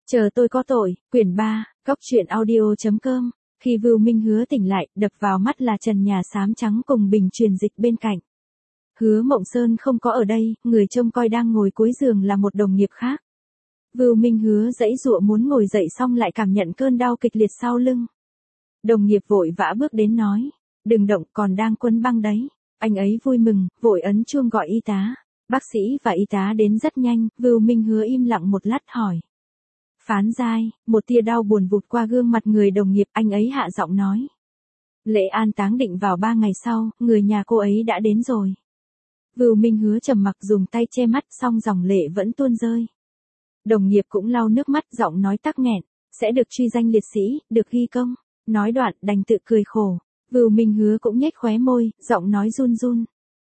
Chờ tôi có tội, quyển 3, góc truyện audio.com. Khi Vưu Minh Hứa tỉnh lại, đập vào mắt là trần nhà xám trắng cùng bình truyền dịch bên cạnh. Hứa Mộng Sơn không có ở đây, người trông coi đang ngồi cuối giường là một đồng nghiệp khác. Vưu Minh Hứa giãy giụa muốn ngồi dậy xong lại cảm nhận cơn đau kịch liệt sau lưng. Đồng nghiệp vội vã bước đến nói, đừng động, còn đang quấn băng đấy. Anh ấy vui mừng, vội ấn chuông gọi y tá. Bác sĩ và y tá đến rất nhanh, Vưu Minh Hứa im lặng một lát hỏi. Phán Giai, một tia đau buồn vụt qua gương mặt người đồng nghiệp, anh ấy hạ giọng nói. Lễ an táng định vào 3 ngày sau, người nhà cô ấy đã đến rồi. Vưu Minh Hứa trầm mặc dùng tay che mắt, song dòng lệ vẫn tuôn rơi. Đồng nghiệp cũng lau nước mắt, giọng nói tắc nghẹn, sẽ được truy danh liệt sĩ, được ghi công. Nói đoạn đành tự cười khổ. Vưu Minh Hứa cũng nhếch khóe môi, giọng nói run run.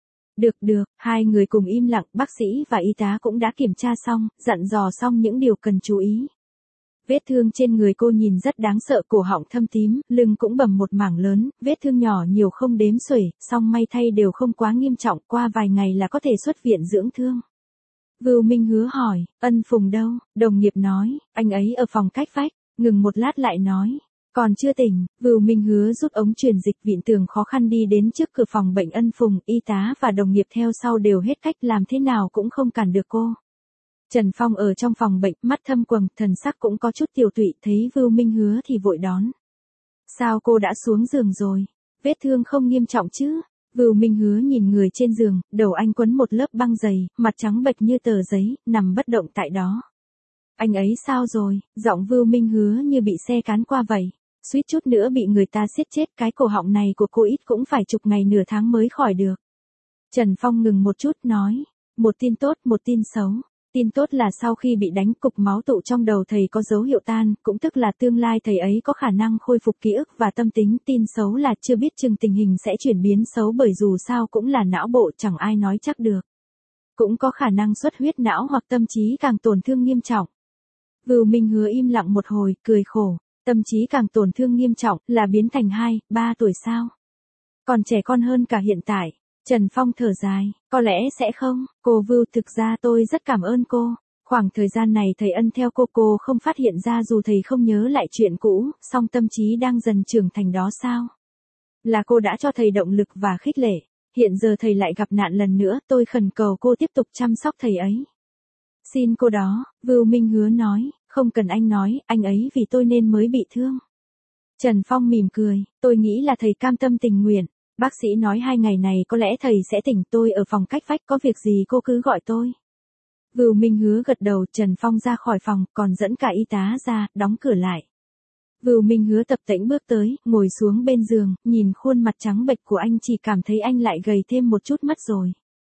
Được, hai người cùng im lặng, bác sĩ và y tá cũng đã kiểm tra xong, dặn dò xong những điều cần chú ý. Vết thương trên người cô nhìn rất đáng sợ, cổ họng thâm tím, lưng cũng bầm một mảng lớn, vết thương nhỏ nhiều không đếm xuể, song may thay đều không quá nghiêm trọng, qua vài ngày là có thể xuất viện dưỡng thương. Vưu Minh Hứa hỏi, Ân Phùng đâu? Đồng nghiệp nói, anh ấy ở phòng cách vách, ngừng một lát lại nói. Còn chưa tỉnh, Vưu Minh Hứa rút ống truyền dịch vịn tường khó khăn đi đến trước cửa phòng bệnh Ân Phùng, y tá và đồng nghiệp theo sau đều hết cách làm thế nào cũng không cản được cô. Trần Phong ở trong phòng bệnh, mắt thâm quầng, thần sắc cũng có chút tiều tụy, thấy Vưu Minh Hứa thì vội đón. Sao cô đã xuống giường rồi? Vết thương không nghiêm trọng chứ? Vưu Minh Hứa nhìn người trên giường, đầu anh quấn một lớp băng dày, mặt trắng bệch như tờ giấy, nằm bất động tại đó. Anh ấy sao rồi? Giọng Vưu Minh Hứa như bị xe cán qua vậy. Suýt chút nữa bị người ta siết chết, cái cổ họng này của cô ít cũng phải chục ngày nửa tháng mới khỏi được. Trần Phong ngừng một chút nói, một tin tốt, một tin xấu. Tin tốt là sau khi bị đánh, cục máu tụ trong đầu thầy có dấu hiệu tan, cũng tức là tương lai thầy ấy có khả năng khôi phục ký ức và tâm tính. Tin xấu là chưa biết chừng tình hình sẽ chuyển biến xấu, bởi dù sao cũng là não bộ, chẳng ai nói chắc được. Cũng có khả năng xuất huyết não hoặc tâm trí càng tổn thương nghiêm trọng. Vưu Minh Hứa im lặng một hồi, cười khổ. Tâm trí càng tổn thương nghiêm trọng, là biến thành 2, 3 tuổi sao? Còn trẻ con hơn cả hiện tại. Trần Phong thở dài, có lẽ sẽ không. Cô Vưu, thực ra tôi rất cảm ơn cô. Khoảng thời gian này thầy ân theo cô không phát hiện ra, dù thầy không nhớ lại chuyện cũ, song tâm trí đang dần trưởng thành đó sao? Là cô đã cho thầy động lực và khích lệ. Hiện giờ thầy lại gặp nạn lần nữa, tôi khẩn cầu cô tiếp tục chăm sóc thầy ấy. Xin cô đó, Vưu Minh Hứa nói, không cần anh nói, anh ấy vì tôi nên mới bị thương. Trần Phong mỉm cười, tôi nghĩ là thầy cam tâm tình nguyện. Bác sĩ nói 2 ngày này có lẽ thầy sẽ tỉnh, tôi ở phòng cách vách, có việc gì cô cứ gọi tôi. Vưu Minh Hứa gật đầu, Trần Phong ra khỏi phòng, còn dẫn cả y tá ra, đóng cửa lại. Vưu Minh Hứa tập tễnh bước tới, ngồi xuống bên giường, nhìn khuôn mặt trắng bệch của anh, chỉ cảm thấy anh lại gầy thêm một chút mất rồi.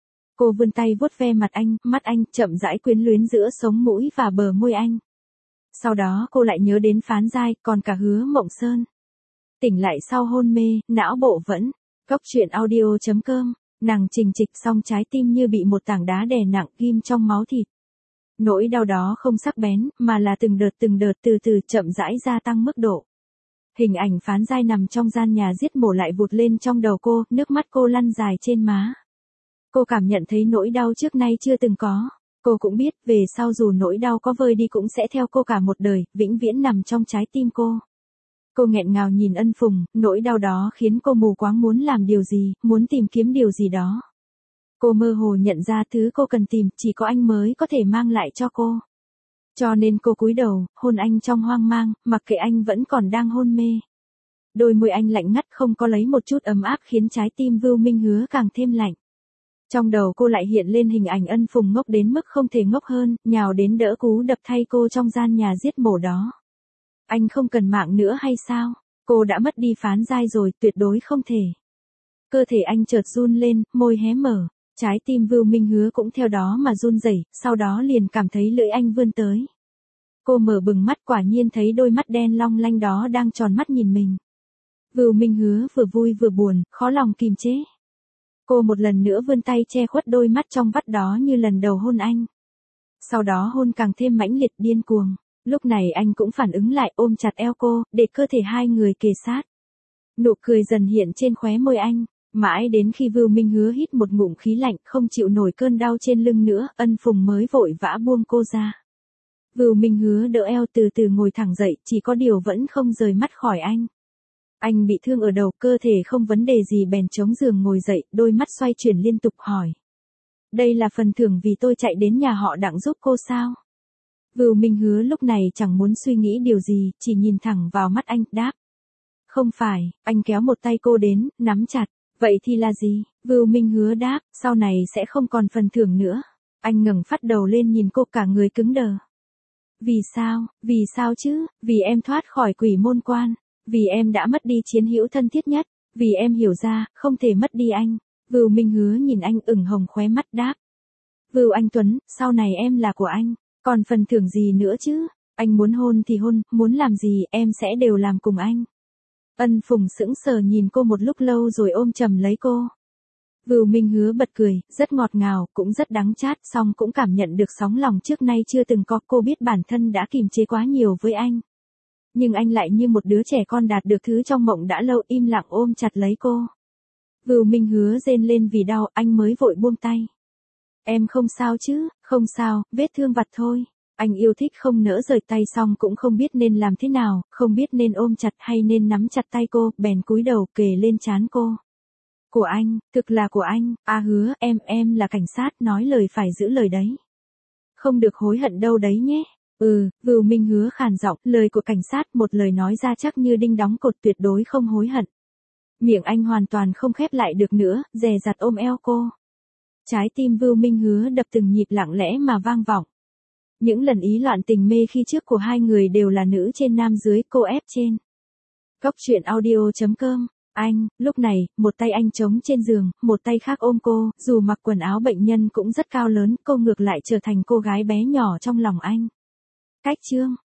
Cô vươn tay vuốt ve mặt anh, mắt anh chậm rãi quyến luyến giữa sống mũi và bờ môi anh. Sau đó cô lại nhớ đến Phán Giai, còn cả Hứa Mộng Sơn. Tỉnh lại sau hôn mê, não bộ vẫn. Góc truyện audio.com, nàng trình trịch xong trái tim như bị một tảng đá đè nặng ghim trong máu thịt. Nỗi đau đó không sắc bén, mà là từng đợt từ từ chậm rãi gia tăng mức độ. Hình ảnh Phán Giai nằm trong gian nhà giết mổ lại vụt lên trong đầu cô, nước mắt cô lăn dài trên má. Cô cảm nhận thấy nỗi đau trước nay chưa từng có. Cô cũng biết, về sau dù nỗi đau có vơi đi cũng sẽ theo cô cả một đời, vĩnh viễn nằm trong trái tim cô. Cô nghẹn ngào nhìn Ân Phùng, nỗi đau đó khiến cô mù quáng muốn làm điều gì, muốn tìm kiếm điều gì đó. Cô mơ hồ nhận ra thứ cô cần tìm, chỉ có anh mới có thể mang lại cho cô. Cho nên cô cúi đầu, hôn anh trong hoang mang, mặc kệ anh vẫn còn đang hôn mê. Đôi môi anh lạnh ngắt không có lấy một chút ấm áp khiến trái tim Vưu Minh Hứa càng thêm lạnh. Trong đầu cô lại hiện lên hình ảnh Ân Phùng ngốc đến mức không thể ngốc hơn, nhào đến đỡ cú đập thay cô trong gian nhà giết mổ đó. Anh không cần mạng nữa hay sao? Cô đã mất đi Phán Giai rồi, tuyệt đối không thể. Cơ thể anh chợt run lên, môi hé mở, trái tim Vưu Minh Hứa cũng theo đó mà run rẩy, sau đó liền cảm thấy lưỡi anh vươn tới. Cô mở bừng mắt, quả nhiên thấy đôi mắt đen long lanh đó đang tròn mắt nhìn mình. Vưu Minh Hứa vừa vui vừa buồn, khó lòng kìm chế. Cô một lần nữa vươn tay che khuất đôi mắt trong vắt đó như lần đầu hôn anh. Sau đó hôn càng thêm mãnh liệt điên cuồng. Lúc này anh cũng phản ứng lại, ôm chặt eo cô, để cơ thể hai người kề sát. Nụ cười dần hiện trên khóe môi anh, mãi đến khi Vưu Minh Hứa hít một ngụm khí lạnh, không chịu nổi cơn đau trên lưng nữa, Ân Phùng mới vội vã buông cô ra. Vưu Minh Hứa đỡ eo từ từ ngồi thẳng dậy, chỉ có điều vẫn không rời mắt khỏi anh. Anh bị thương ở đầu, cơ thể không vấn đề gì bèn chống giường ngồi dậy, đôi mắt xoay chuyển liên tục hỏi. Đây là phần thưởng vì tôi chạy đến nhà họ Đặng giúp cô sao? Vưu Minh Hứa lúc này chẳng muốn suy nghĩ điều gì, chỉ nhìn thẳng vào mắt anh, đáp. Không phải, anh kéo một tay cô đến, nắm chặt. Vậy thì là gì? Vưu Minh Hứa đáp, sau này sẽ không còn phần thưởng nữa. Anh ngẩng phát đầu lên nhìn cô, cả người cứng đờ. Vì sao chứ? Vì em thoát khỏi quỷ môn quan. Vì em đã mất đi chiến hữu thân thiết nhất. Vì em hiểu ra, không thể mất đi anh. Vưu Minh Hứa nhìn anh ửng hồng khóe mắt đáp. Vưu Anh Tuấn, sau này em là của anh. Còn phần thưởng gì nữa chứ? Anh muốn hôn thì hôn, muốn làm gì em sẽ đều làm cùng anh. Ân Phùng sững sờ nhìn cô một lúc lâu rồi ôm chầm lấy cô. Vưu Minh Hứa bật cười, rất ngọt ngào, cũng rất đắng chát, song cũng cảm nhận được sóng lòng trước nay chưa từng có. Cô biết bản thân đã kìm chế quá nhiều với anh. Nhưng anh lại như một đứa trẻ con đạt được thứ trong mộng đã lâu, im lặng ôm chặt lấy cô. Vưu Minh Hứa rên lên vì đau, anh mới vội buông tay. Em không sao chứ? Không sao, vết thương vặt thôi. Anh yêu thích không nỡ rời tay, xong cũng không biết nên làm thế nào, không biết nên ôm chặt hay nên nắm chặt tay cô, bèn cúi đầu kề lên trán cô. Của anh, thực là của anh, Hứa, em là cảnh sát, nói lời phải giữ lời đấy. Không được hối hận đâu đấy nhé. Vưu Minh Hứa khàn giọng, lời của cảnh sát, một lời nói ra chắc như đinh đóng cột, tuyệt đối không hối hận. Miệng anh hoàn toàn không khép lại được nữa, dè dặt ôm eo cô. Trái tim Vưu Minh Hứa đập từng nhịp lặng lẽ mà vang vọng. Những lần ý loạn tình mê khi trước của hai người đều là nữ trên nam dưới, cô ép trên. Cốc truyện audio.com. Anh, lúc này, một tay anh chống trên giường, một tay khác ôm cô, dù mặc quần áo bệnh nhân cũng rất cao lớn, cô ngược lại trở thành cô gái bé nhỏ trong lòng anh. Cách chương.